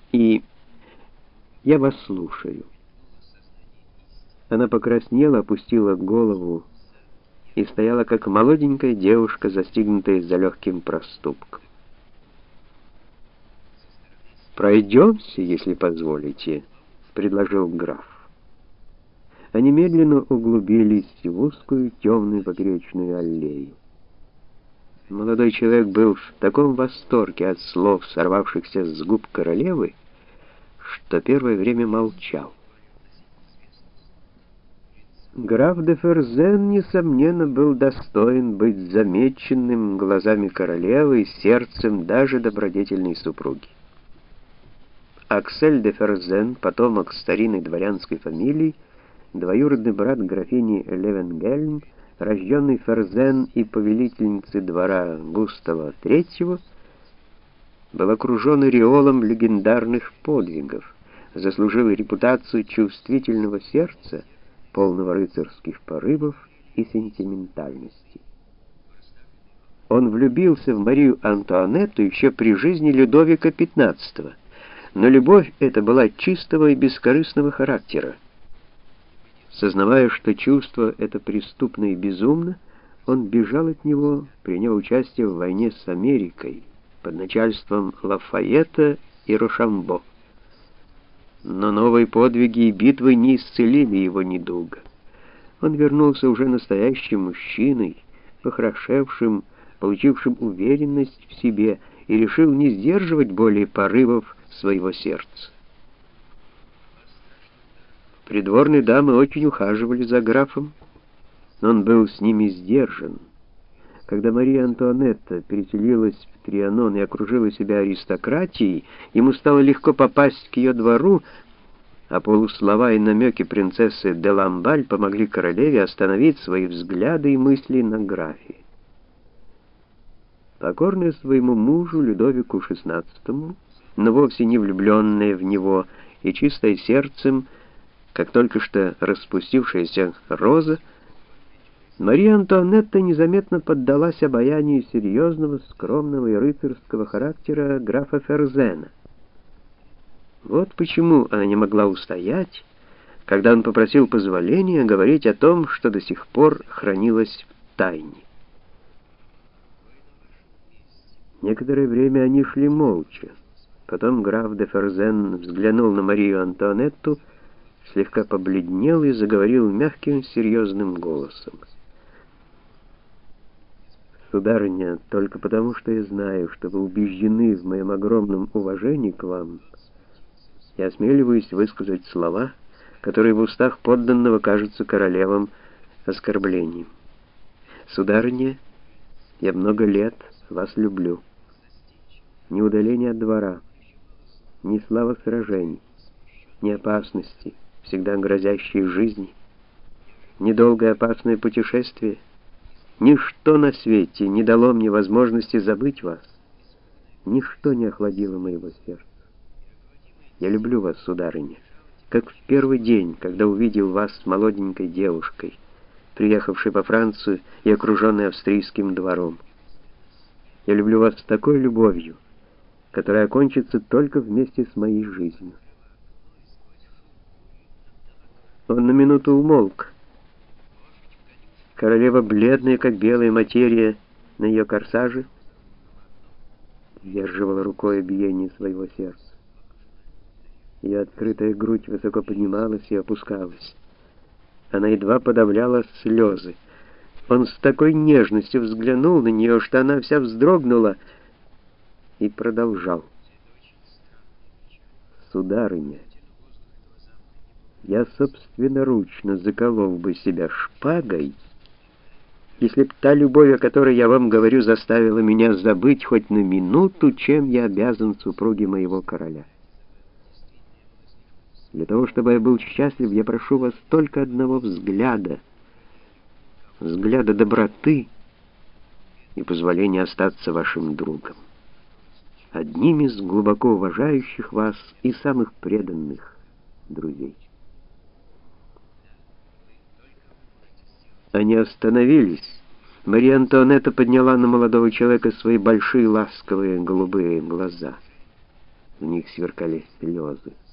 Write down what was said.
И я вас слушаю». Она покраснела, опустила голову и стояла, как молоденькая девушка, застигнутая за легким проступком. «Пройдемся, если позволите», — предложил граф. Они медленно углубились в узкую темную поперечную аллею. Молодой человек был в таком восторге от слов, сорвавшихся с губ королевы, что первое время молчал. Граф де Ферзен, несомненно, был достоин быть замеченным глазами королевы и сердцем даже добродетельной супруги. Аксель де Ферзен, потомок старинной дворянской фамилии, двоюродный брат графини Левенгельм, рожденный Ферзен и повелительницы двора Густава III, был окружен ореолом легендарных подвигов, заслужил репутацию чувствительного сердца, полного рыцарских порывов и сентиментальности. Он влюбился в Марию Антуанетту еще при жизни Людовика XV, но любовь эта была чистого и бескорыстного характера. Сознавая, что чувство это преступно и безумно, он бежал от него, принял участие в войне с Америкой под начальством Лафайета и Рошамбо. Но новые подвиги и битвы не исцелили его недуга. Он вернулся уже настоящим мужчиной, похорошевшим, получившим уверенность в себе, и решил не сдерживать более порывов своего сердца. Придворные дамы очень ухаживали за графом, но он был с ними сдержан. Когда Мария Антуанетта переселилась в Трианон и окружила себя аристократией, ему стало легко попасть к ее двору, а полуслова и намеки принцессы де Ламбаль помогли королеве остановить свои взгляды и мысли на графе. Покорная своему мужу Людовику XVI, но вовсе не влюбленная в него и чистая сердцем, как только что распустившаяся роза, Мария Антуанетта незаметно поддалась обаянию серьезного, скромного и рыцарского характера графа Ферзена. Вот почему она не могла устоять, когда он попросил позволения говорить о том, что до сих пор хранилось в тайне. Некоторое время они шли молча. Потом граф де Ферзен взглянул на Марию Антуанетту, слегка побледнел и заговорил мягким, серьезным голосом. «Сударыня, только потому, что я знаю, что вы убеждены в моем огромном уважении к вам, я осмеливаюсь высказать слова, которые в устах подданного кажутся королевам оскорблением. Сударыня, я много лет вас люблю. Ни удаления от двора, ни слава сражений, ни опасности, всегда грозящие жизни, ни долгое опасное путешествие, ничто на свете не дало мне возможности забыть вас, ничто не охладило моего сердца. Я люблю вас, сударыня, как в первый день, когда увидел вас с молоденькой девушкой, приехавшей во Францию и окруженной австрийским двором. Я люблю вас с такой любовью, которая окончится только вместе с моей жизнью». Он на минуту умолк. Королева, бледная, как белая материя на ее корсаже, сдерживала рукой биение своего сердца. Ее открытая грудь высоко поднималась и опускалась. Она едва подавляла слезы. Он с такой нежностью взглянул на нее, что она вся вздрогнула, и продолжал. «Сударыня, я собственноручно заколол бы себя шпагой, если б та любовь, о которой я вам говорю, заставила меня забыть хоть на минуту, чем я обязан супруге моего короля. Для того, чтобы я был счастлив, я прошу вас только одного взгляда доброты и позволения остаться вашим другом, одним из глубоко уважающих вас и самых преданных друзей». Они остановились. Мария Антуанетта подняла на молодого человека свои большие ласковые голубые глаза. в них сверкали слезы.